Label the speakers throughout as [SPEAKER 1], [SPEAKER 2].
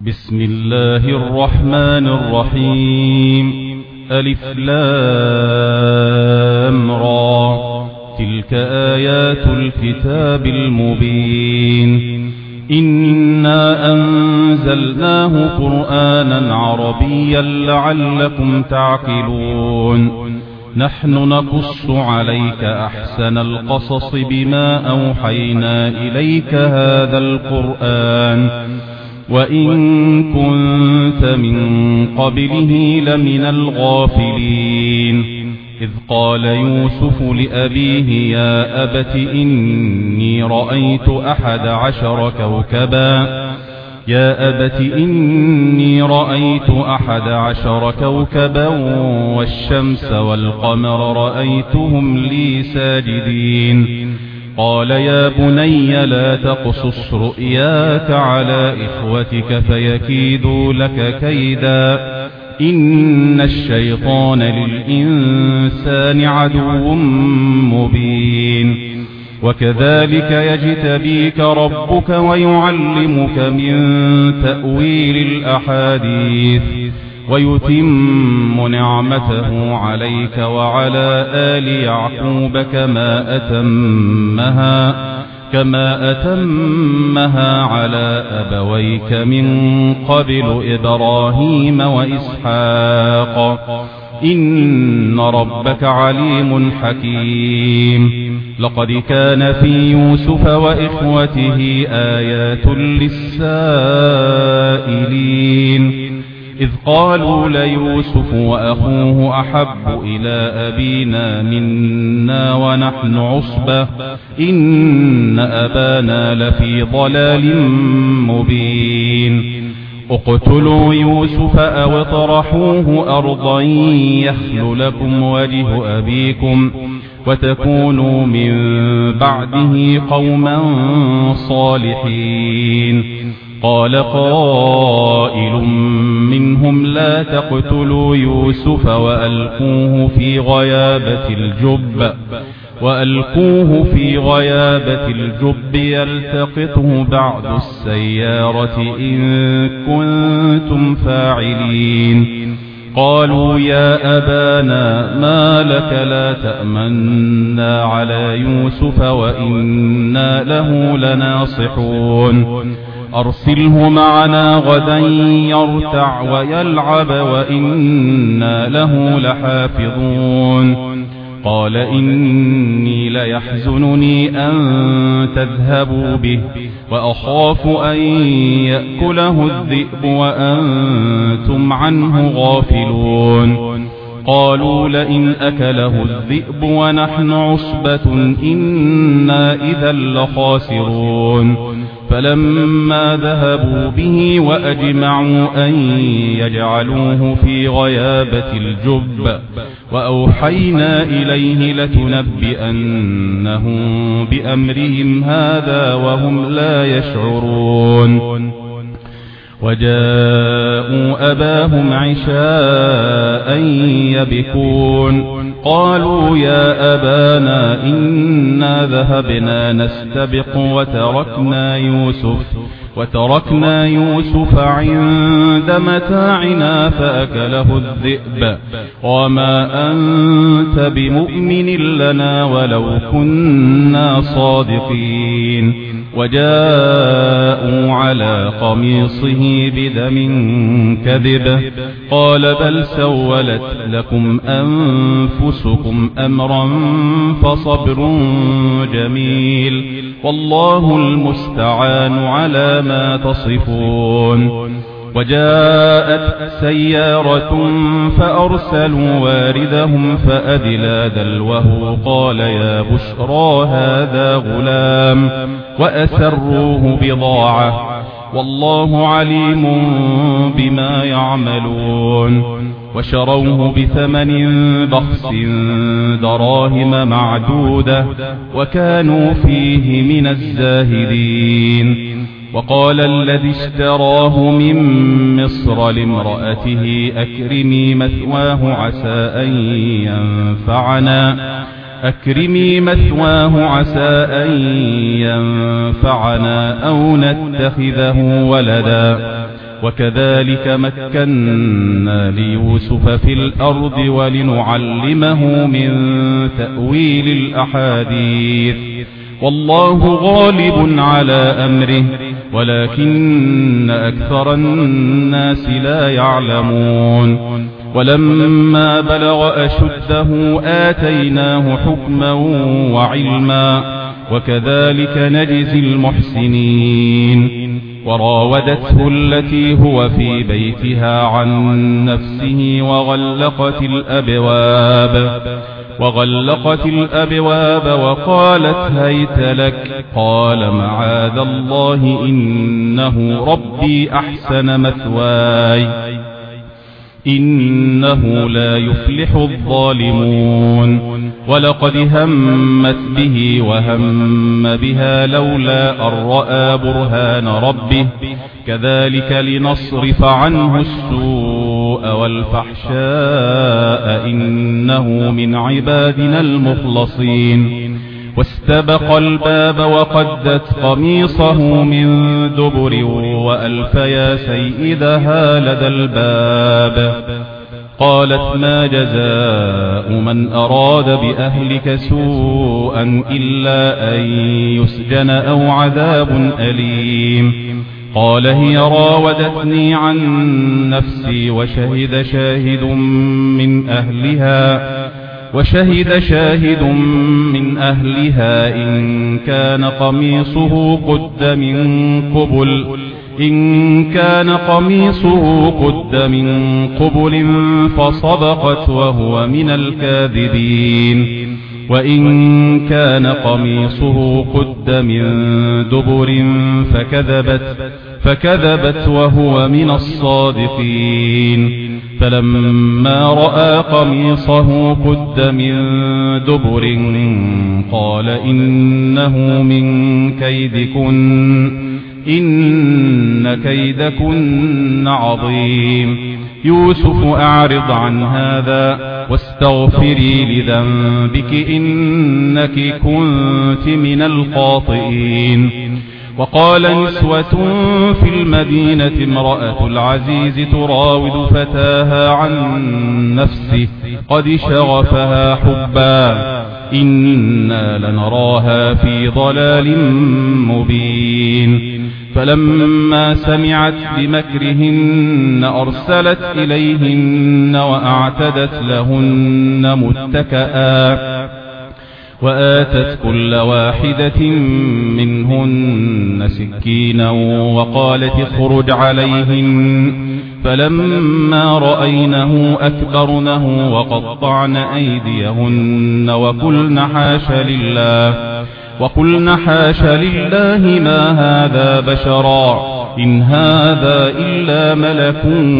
[SPEAKER 1] بسم الله الرحمن الرحيم. ألف لام را. تلك آيات الكتاب المبين. إنا أنزلناه قرآنا عربيا لعلكم تعقلون. نحن نقص عليك أحسن القصص بما أوحينا إليك هذا القرآن وإن كنت من قبله لمن الغافلين. إذ قال يوسف لأبيه يا أبت إني رأيت 11 كوكبا والشمس والقمر رأيتهم لي ساجدين. قال يا بني لا تقصص رؤياك على إخوتك فيكيدوا لك كيدا إن الشيطان للإنسان عدو مبين. وكذلك يجتبيك ربك ويعلمك من تأويل الأحاديث ويتم نعمته عليك وعلى آل يعقوب كما أتمها على أبويك من قبل إبراهيم وإسحاق إن ربك عليم حكيم. لقد كان في يوسف وإخوته آيات للسائلين إذ قالوا ليوسف وأخوه أحب إلى أبينا منا ونحن عصبة إن أبانا لفي ضلال مبين. اقتلوا يوسف أو اطرحوه أرضا يخل لكم وجه أبيكم وتكونوا من بعده قوما صالحين. قال قائل منهم لا تقتلوا يوسف وألقوه في غيابة الجب يلتقطه بعض السيارة إن كنتم فاعلين. قالوا يا أبانا ما لك لا تأمنا على يوسف وإنا له لناصحون. أرسله معنا غدا يرتع ويلعب وإنا له لحافظون. قال إني ليحزنني أن تذهبوا به وأخاف أن يأكله الذئب وأنتم عنه غافلون. قالوا لئن أكله الذئب ونحن عصبة إنا إذا لخاسرون. فلما ذهبوا به وأجمعوا أن يجعلوه في غيابة الجب وأوحينا إليه لتنبئنهم بأمرهم هذا وهم لا يشعرون. وجاءوا أباهم عشاء يبكون. قالوا يا أبانا إنا ذهبنا نستبق وتركنا يوسف عند متاعنا فأكله الذئب وما أنت بمؤمن لنا ولو كنا صادقين. وجاءوا على قميصه بدم كذب قال بل سولت لكم أنفسكم أمرا فصبر جميل والله المستعان على ما تصفون. وجاءت سيارة فأرسلوا واردهم فأدلى دلوه قال يا بشرى هذا غلام وأسروه بضاعة والله عليم بما يعملون. وشروه بثمن بخس دراهم معدودة وكانوا فيه من الزاهدين. وقال الذي اشتراه من مصر لامرأته أكرمي مثواه عسى أن ينفعنا أو نتخذه ولدا وكذلك مكنا ليوسف في الأرض ولنعلمه من تأويل الأحاديث والله غالب على أمره ولكن أكثر الناس لا يعلمون ولما بلغ أشده آتيناه حكما وعلما وكذلك نجزي المحسنين وراودته التي هو في بيتها عن نفسه وغلقت الأبواب وقالت هيت لك قال معاذ الله إنه ربي أحسن مثواي إنه لا يفلح الظالمون ولقد همت به وهم بها لولا أن رأى برهان ربه كذلك لنصرف عنه السوء والفحشاء إنه من عبادنا المخلصين واستبق الباب وقدت قميصه من دبر وألف يا سيدها لدى الباب قالت ما جزاء من أراد بأهلك سوءا إلا أن يسجن أو عذاب أليم قال هي راودتني عن نفسي وشهد شاهد من أهلها إن كان قميصه قد من قبل فصدقت وهو من الكاذبين وإن كان قميصه قد من دبر فكذبت وهو من الصادقين فلما رأى قميصه قد من دبر قال إنه من كيدكن إن كيدكن عظيم يوسف أعرض عن هذا واستغفري لذنبك إنك كنت من الخاطئين وقال نسوة في المدينة امرأة العزيز تراود فتاها عن نفسه قد شغفها حبا إنا لنراها في ضلال مبين فلما سمعت بمكرهن أرسلت إليهن وأعتدت لهن متكئا وآتت كل واحدة منهن سكينا وقالت اخرج عليهن فلما رأينه أكبرنه وقطعن أيديهن وقلن حاش لله ما هذا بشرا إن هذا إلا ملك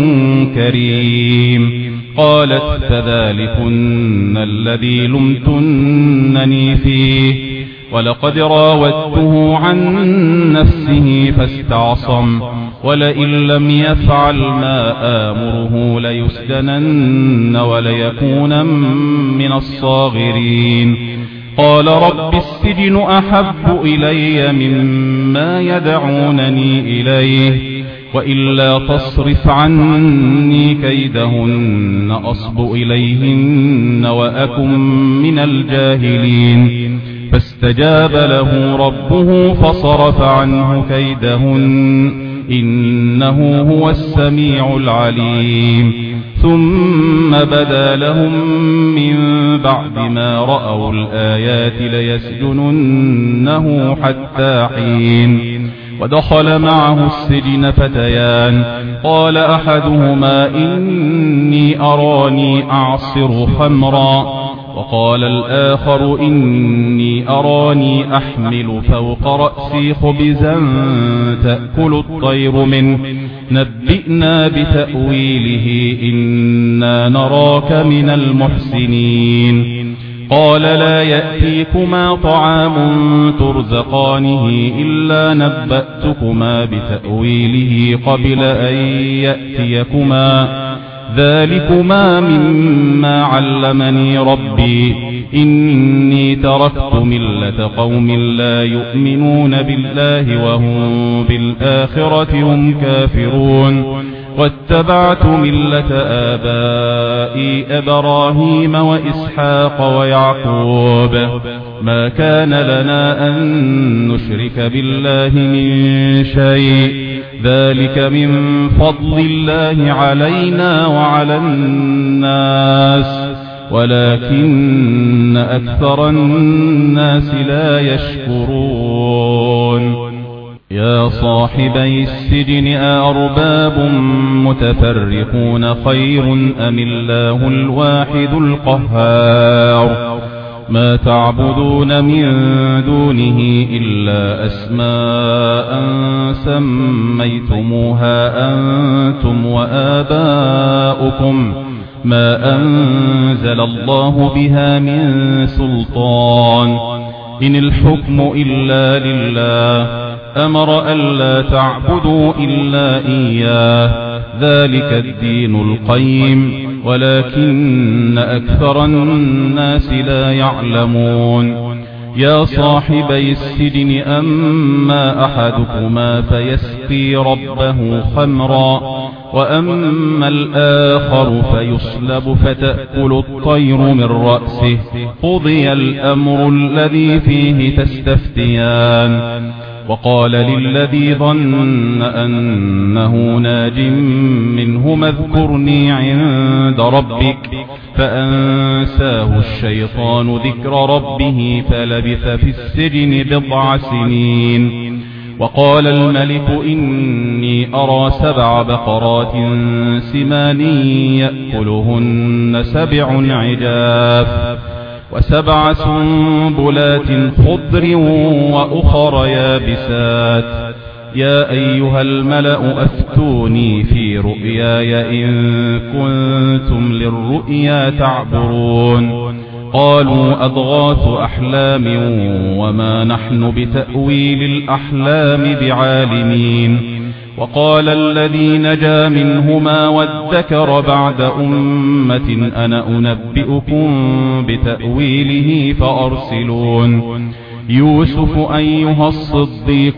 [SPEAKER 1] كريم قالت فذلكن الذي لمتنني فيه ولقد راودته عن نفسه فاستعصم ولئن لم يفعل ما آمره ليسجنن وليكون من الصاغرين قال رب السجن أحب إلي مما يدعونني إليه وإلا تصرف عني كيدهن أصب إليهن وأكن من الجاهلين فاستجاب له ربه فصرف عنه كيدهن إنه هو السميع العليم ثم بدا لهم من بعد ما رأوا الآيات ليسجننه حتى حين ودخل معه السجن فتيان قال أحدهما إني أراني أعصر خمرا وقال الآخر إني أراني أحمل فوق رأسي خبزا تأكل الطير منه نبئنا بتأويله إنا نراك من المحسنين قال لا يأتيكما طعام ترزقانه إلا نبأتكما بتأويله قبل أن يأتيكما ذلكما مما علمني ربي إني تركت ملة قوم لا يؤمنون بالله وهم بالآخرة هم كافرون واتبعت ملة آبائي إبراهيم وإسحاق ويعقوب ما كان لنا أن نشرك بالله من شيء ذلك من فضل الله علينا وعلى الناس ولكن أكثر الناس لا يشكرون يا صاحبي السجن أأرباب متفرقون خير أم الله الواحد القهار ما تعبدون من دونه إلا أسماء سميتموها أنتم وآباؤكم ما أنزل الله بها من سلطان إن الحكم إلا لله أمر ألا تعبدوا إلا إياه ذلك الدين القيم ولكن أكثر الناس لا يعلمون يا صاحبي السجن أما أحدكما فيسقي ربه خمرا وأما الآخر فيصلب فتأكل الطير من رأسه قضي الأمر الذي فيه تستفتيان وقال للذي ظن أنه ناج منهما اذكرني عند ربك فأنساه الشيطان ذكر ربه فلبث في السجن 9 سنين وقال الملك إني أرى 7 بقرات سمان يأكلهن 7 عجاف و7 سنبلات خضر وأخر يابسات يا أيها الملأ أفتوني في رؤياي إن كنتم للرؤيا تعبرون قالوا أضغاث أحلام وما نحن بتأويل الأحلام بعالمين وقال الذي نجا منهما وادكر بعد أمة أنا أنبئكم بتأويله فأرسلون يوسف أيها الصديق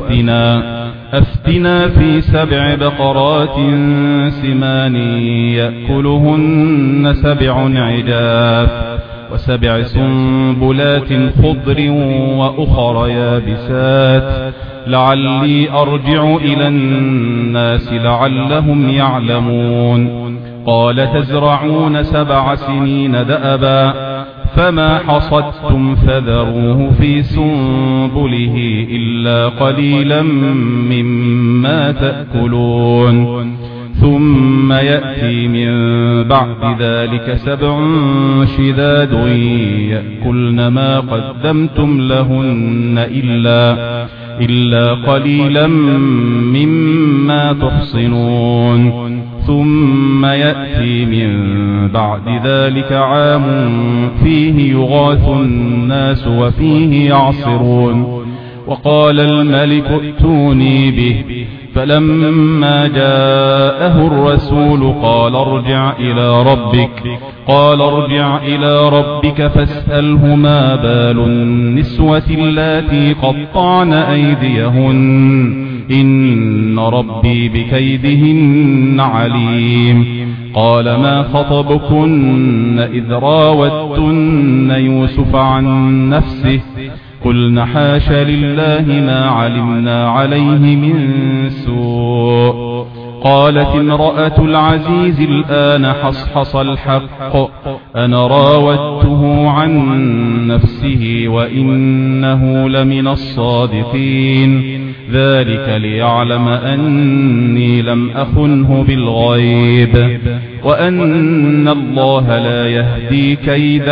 [SPEAKER 1] أفتنا في 7 بقرات سمان يأكلهن 7 عجاف و7 سنبلات خضر وأخر يابسات لعلي أرجع إلى الناس لعلهم يعلمون قال تزرعون 7 سنين دأبا فما حصدتم فذروه في سنبله إلا قليلا مما تأكلون ثم يأتي من بعد ذلك 7 شداد يأكلن ما قدمتم لهن إلا قليلا مما تحصنون ثم يأتي من بعد ذلك عام فيه يغاث الناس وفيه يعصرون وقال الملك ائتوني به فلما جاءه الرسول قال ارجع إلى ربك فاسأله ما بال النسوة اللاتي قطعن أيديهن إن ربي بكيدهن عليم قال ما خطبكن إذ راوتن يوسف عن نفسه قلن حاش لله ما علمنا عليه من سوء قالت امرأة العزيز الآن حصحص الحق أنا راودته عن نفسه وإنه لمن الصادقين ذلك ليعلم أني لم أخنه بالغيب وأن الله لا يهدي كيد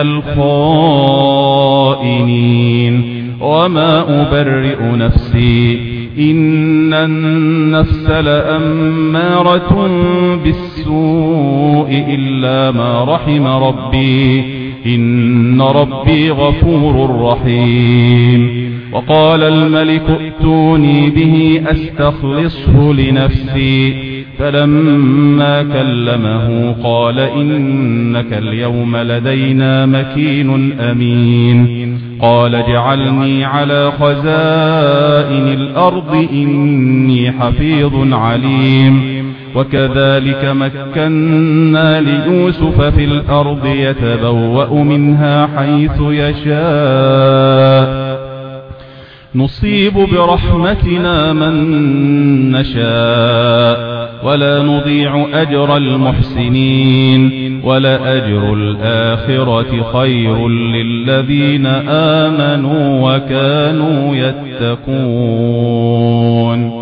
[SPEAKER 1] الخائنين وما أبرئ نفسي إن النفس لأمارة بالسوء إلا ما رحم ربي إن ربي غفور رحيم وقال الملك ائتوني به أستخلصه لنفسي فلما كلمه قال إنك اليوم لدينا مكين أمين قال اجعلني على خزائن الأرض إني حفيظ عليم وكذلك مكنا ليوسف في الأرض يتبوأ منها حيث يشاء نصيب برحمتنا من نشاء ولا نضيع أجر المحسنين ولأجر الآخرة خير للذين آمنوا وكانوا يتقون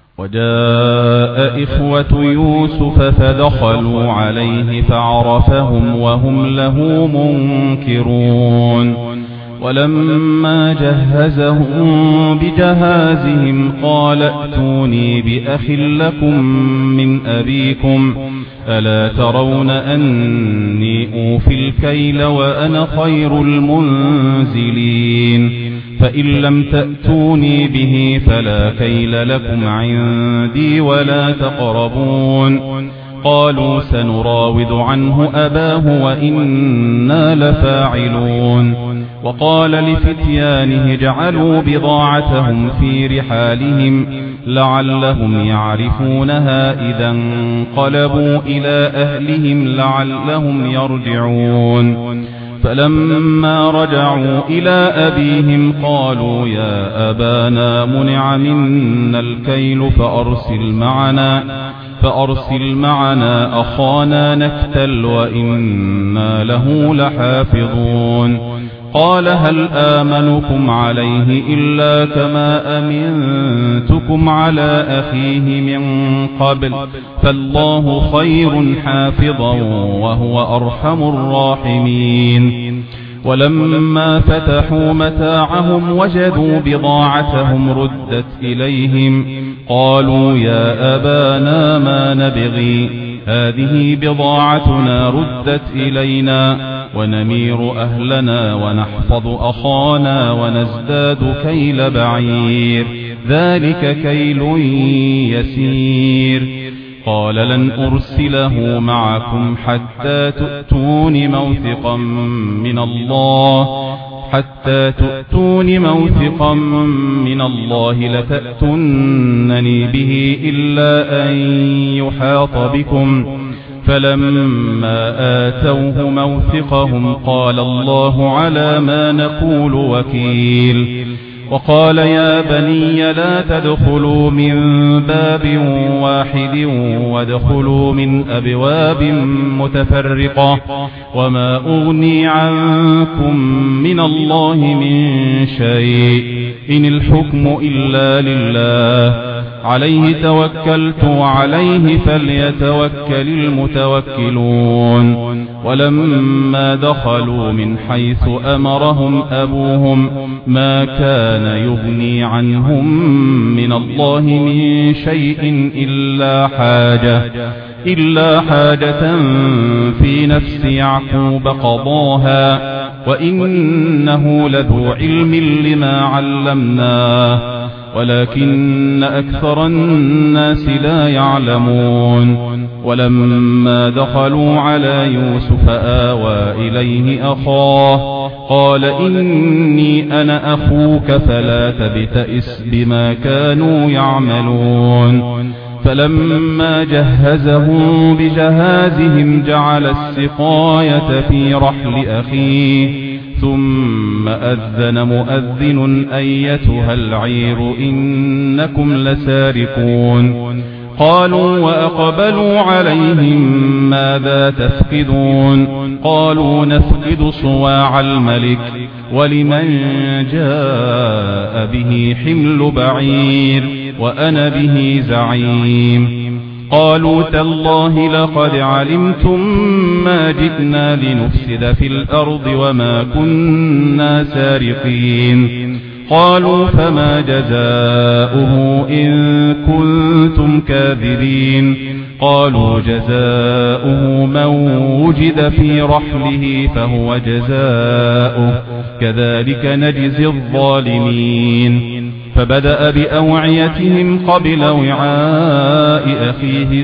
[SPEAKER 1] وجاء إخوة يوسف فدخلوا عليه فعرفهم وهم له منكرون ولما جهزهم بجهازهم قال ائتوني بأخ لكم من أبيكم ألا ترون أني أوفي الكيل وأنا خير المنزلين فإن لم تأتوني به فلا كيل لكم عندي ولا تقربون قالوا سنراود عنه أباه وإنا لفاعلون وقال لفتيانه اجعلوا بضاعتهم في رحالهم لعلهم يعرفونها إذا انقلبوا إلى أهلهم لعلهم يرجعون فلما رجعوا إلى أبيهم قالوا يا أبانا منع منا الكيل فأرسل معنا أخانا نكتل وإنا له لحافظون قال هل آمنكم عليه إلا كما أمنتكم على أخيه من قبل فالله خير حافظا وهو أرحم الراحمين ولما فتحوا متاعهم وجدوا بضاعتهم ردت إليهم قالوا يا أبانا ما نبغي هذه بضاعتنا ردت إلينا ونمير أهلنا ونحفظ أخانا ونزداد كيل بعير ذلك كيل يسير قال لن أرسله معكم حتى تؤتون موثقا من الله لتأتونني به إلا أن يحاط بكم فلما آتوه موثقهم قال الله على ما نقول وكيل وقال يا بني لا تدخلوا من باب واحد وادخلوا من أبواب متفرقة وما أغني عنكم من الله من شيء إن الحكم إلا لله عليه توكلت وعليه فليتوكل المتوكلون ولما دخلوا من حيث أمرهم أبوهم ما كان يغني عنهم من الله من شيء إلا حاجة في نفس يعقوب قضاها وإنه لذو علم لما علمناه ولكن أكثر الناس لا يعلمون ولما دخلوا على يوسف آوى إليه أخاه قال إني أنا أخوك فلا تبتئس بما كانوا يعملون فلما جهزهم بجهازهم جعل السقاية في رحل أخيه ثم أذن مؤذن أيتها العير إنكم لسارقون قالوا وأقبلوا عليهم ماذا تفقدون قالوا نفقد صواع الملك ولمن جاء به حمل بعير وأنا به زعيم قالوا تالله لقد علمتم ما جئنا لنفسد في الأرض وما كنا سارقين قالوا فما جزاؤه إن كنتم كاذبين قالوا جزاؤه من وجد في رحله فهو جزاؤه كذلك نجزي الظالمين فبدأ بأوعيتهم قبل وعاء أخيه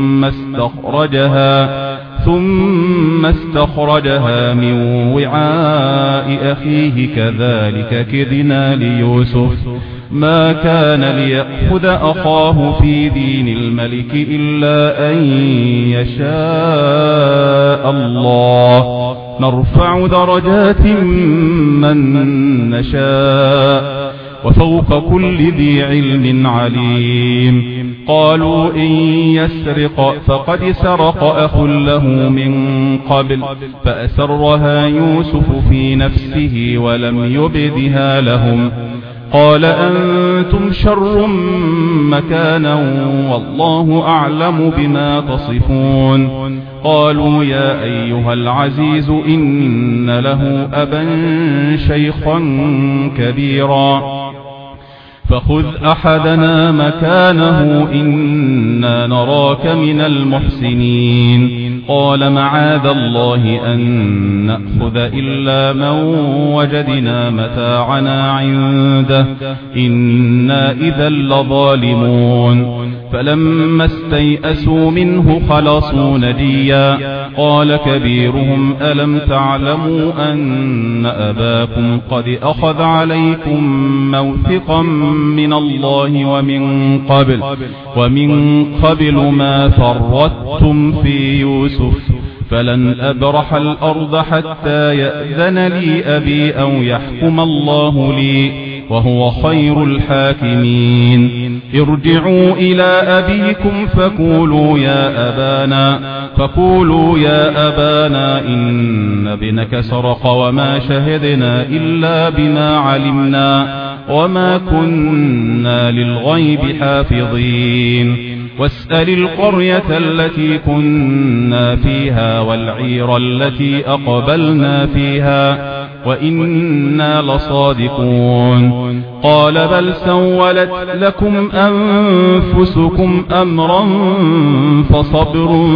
[SPEAKER 1] ثم استخرجها من وعاء أخيه كذلك كدنا ليوسف ما كان ليأخذ أخاه في دين الملك إلا أن يشاء الله نرفع درجات من نشاء وفوق كل ذي علم عليم. قالوا إن يسرق فقد سرق أخ له من قبل فأسرها يوسف في نفسه ولم يبدها لهم. قال أنتم شر مكانا والله أعلم بما تصفون. قالوا يا أيها العزيز إن له أبا شيخا كبيرا فخذ أحدنا مكانه إنا نراك من المحسنين. قال معاذ الله أن نأخذ إلا من وجدنا متاعنا عنده إنا إذا لظالمون. فلما استيئسوا منه خلصوا نجيا. قال كبيرهم ألم تعلموا أن أباكم قد أخذ عليكم موثقا من الله ومن قبل ما فرطتم في يوسف فلن أبرح الأرض حتى يأذن لي أبي أو يحكم الله لي وهو خير الحاكمين. ارجعوا إلى أبيكم فقولوا يا أبانا إن ابنك سرق وما شهدنا إلا بما علمنا وما كنا للغيب حافظين. واسأل القرية التي كنا فيها والعير التي أقبلنا فيها وإنا لصادقون. قال بل سولت لكم أنفسكم أمرا فصبر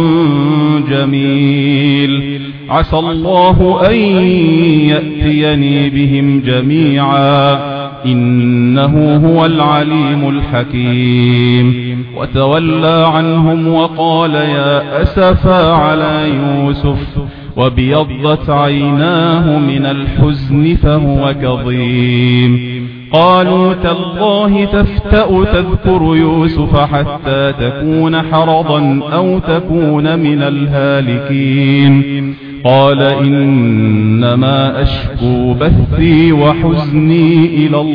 [SPEAKER 1] جميل عسى الله أن يأتيني بهم جميعا إنه هو العليم الحكيم. وتولى عنهم وقال يا أسفا على يوسف وابيضت عيناه من الحزن فهو كظيم. قالوا تالله تفتأ تذكر يوسف حتى تكون حرضا أو تكون من الهالكين. قال إنما أشكو بثي وحزني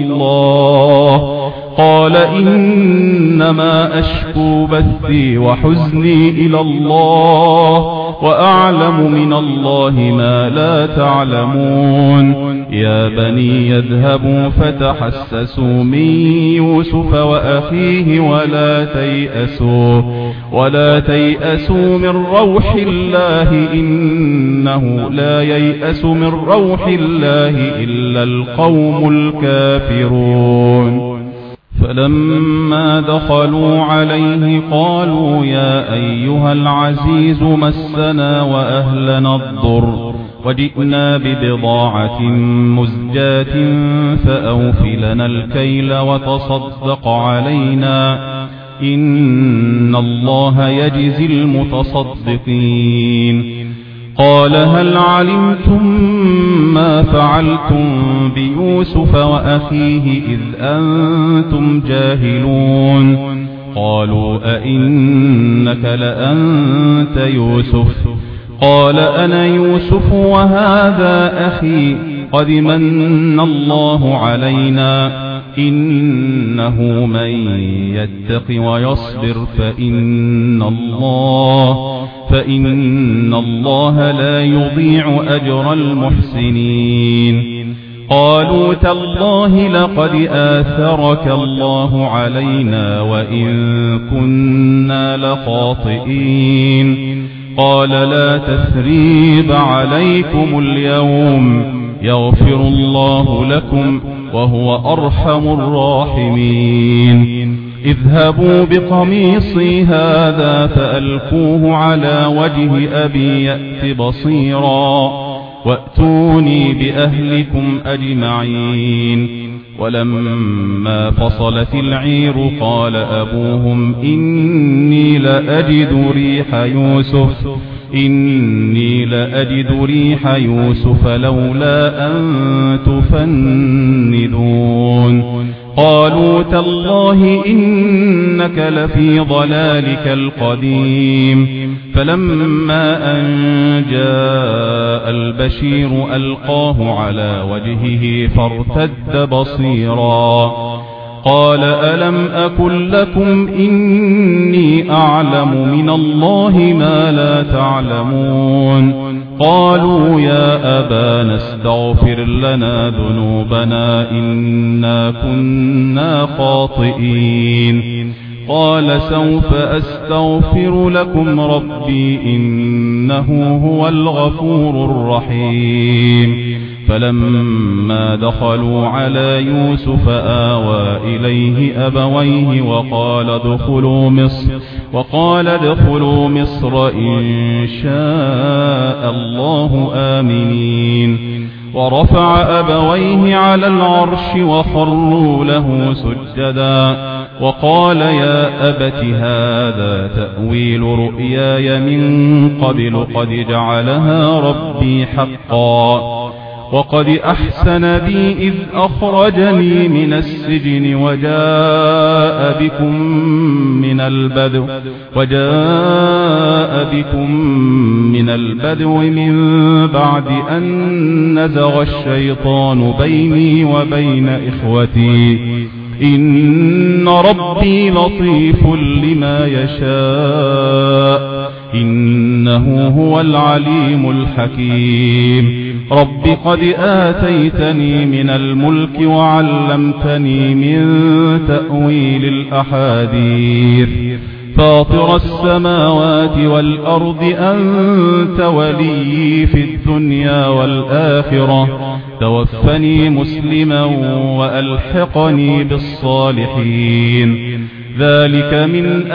[SPEAKER 1] إلى الله وأعلم من الله ما لا تعلمون. يا بني يذهبوا فتحسسوا من يوسف وأخيه ولا تيأسوا من روح الله إنه لا ييأس من روح الله إلا القوم الكافرون. فلما دخلوا عليه قالوا يا أيها العزيز مسنا وأهلنا الضر وجئنا ببضاعة مزجاة فأوف لنا الكيل وتصدق علينا إن الله يجزي المتصدقين. قال هل علمتم ما فعلتم بيوسف وأخيه إذ أنتم جاهلون. قالوا أئنك لأنت يوسف قال أنا يوسف وهذا أخي قد من الله علينا إنه من يتق ويصبر فإن الله لا يضيع أجر المحسنين. قالوا تالله لقد آثرك الله علينا وإن كنا لخاطئين. قال لا تثريب عليكم اليوم يغفر الله لكم وهو أرحم الراحمين. اذهبوا بقميصي هذا فألقوه على وجه أبي يأت بصيرا وأتوني بأهلكم أجمعين. ولما فصلت العير قال أبوهم إني لأجد ريح يوسف لولا أن تفندون. قالوا تالله إنك لفي ضلالك القديم. فلما أن جاء البشير ألقاه على وجهه فارتد بصيرا. قال ألم أقل لكم إني أعلم من الله ما لا تعلمون. قالوا يا أبانا استغفر لنا ذنوبنا إنا كنا خاطئين. قال سوف أستغفر لكم ربي إنه هو الغفور الرحيم. فلما دخلوا على يوسف آوى إليه أبويه وقال ادخلوا مصر إن شاء الله آمنين. ورفع أبويه على العرش وخروا له سجدا. وقال يا أبت هذا تأويل رؤياي من قبل قد جعلها ربي حقا. وقد أحسن بي إذ أخرجني من السجن وجاء بكم من البدو من بعد أن نزغ الشيطان بيني وبين إخوتي إن ربي لطيف لما يشاء إنه هو العليم الحكيم. رب قد آتيتني من الملك وعلمتني من تأويل الأحاديث. فاطر السماوات والأرض أنت ولي في الدنيا والآخرة. توفني مسلما وألحقني بالصالحين. ذلك من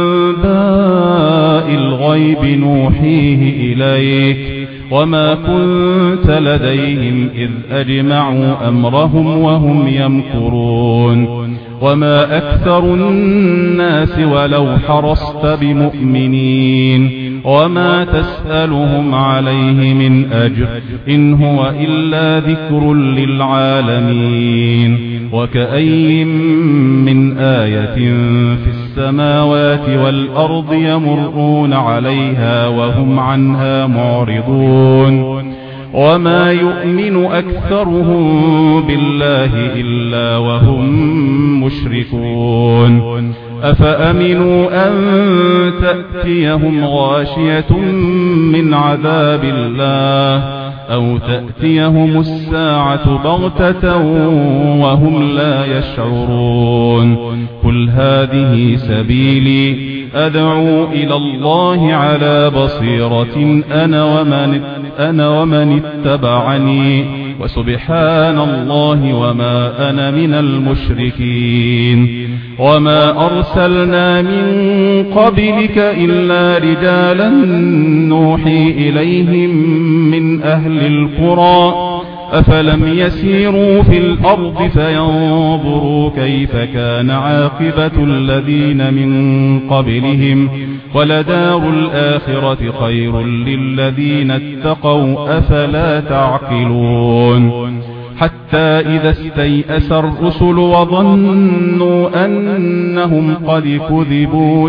[SPEAKER 1] أنباء الغيب نوحيه إليك وما كنت لديهم إذ أجمعوا أمرهم وهم يمكرون. وما أكثر الناس ولو حرصت بمؤمنين وما تسألهم عليه من أجر إن هو إلا ذكر للعالمين. وكأي من آية في السماوات والأرض يمرون عليها وهم عنها معرضون. وما يؤمن أكثرهم بالله إلا وهم مشركون. أفأمنوا أن تأتيهم غاشية من عذاب الله أو تأتيهم الساعة بغتة وهم لا يشعرون. قل هذه سبيلي أدعو إلى الله على بصيرة أنا ومن اتبعني وسبحان الله وما أنا من المشركين. وما أرسلنا من قبلك إلا رجالا نوحي إليهم من أهل القرى. أفلم يسيروا في الأرض فينظروا كيف كان عاقبة الذين من قبلهم ولدار الآخرة خير للذين اتقوا أفلا تعقلون. حتى إذا استيأس الرسل وظنوا أنهم قد كذبوا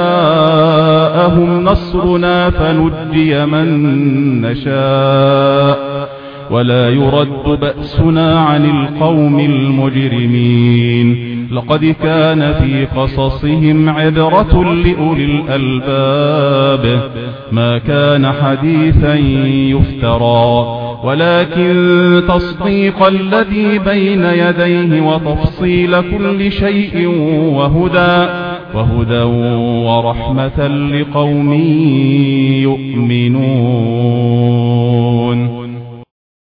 [SPEAKER 1] جاءهم نصرنا فنجي من نشاء ولا يرد بأسنا عن القوم المجرمين. لقد كان في قصصهم عبرة لأولي الألباب ما كان حديثا يفترى ولكن تصديق الذي بين يديه وتفصيل كل شيء وهدى ورحمة لقوم يؤمنون.